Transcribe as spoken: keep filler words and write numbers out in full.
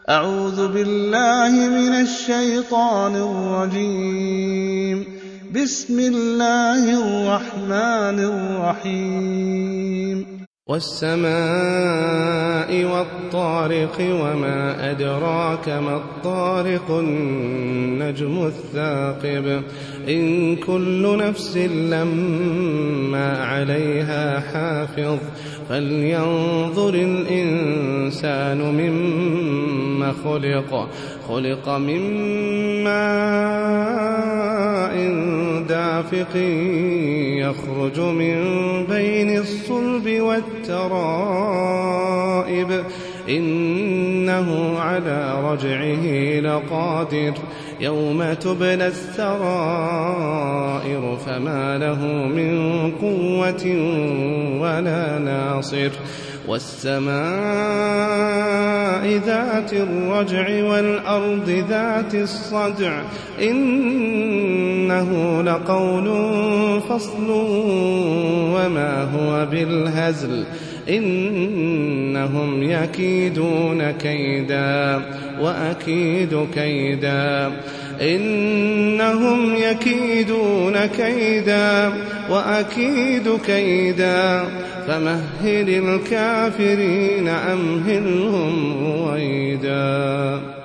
أعوذ بالله من الشيطان الرجيم. بسم الله الرحمن الرحيم. والسماء والطارق وما أدراك ما الطارق النجم الثاقب إن كل نفس لما عليها حافظ فلينظر الإنسان مما خلق خلق من ماء دافق يخرج من بين الصلب والترائب إنه على رجعه لقادر يوم تبلى السرائر فما له من قوة ولا ناصر والسماء ذات الرجع والأرض ذات الصدع إنه لقول فصل وما هو بالهزل إنهم يكيدون كيدا وأكيد كيدا إنهم يكيدون كيدا وأكيد كيدا فمهل الكافرين أمهلهم رويدا.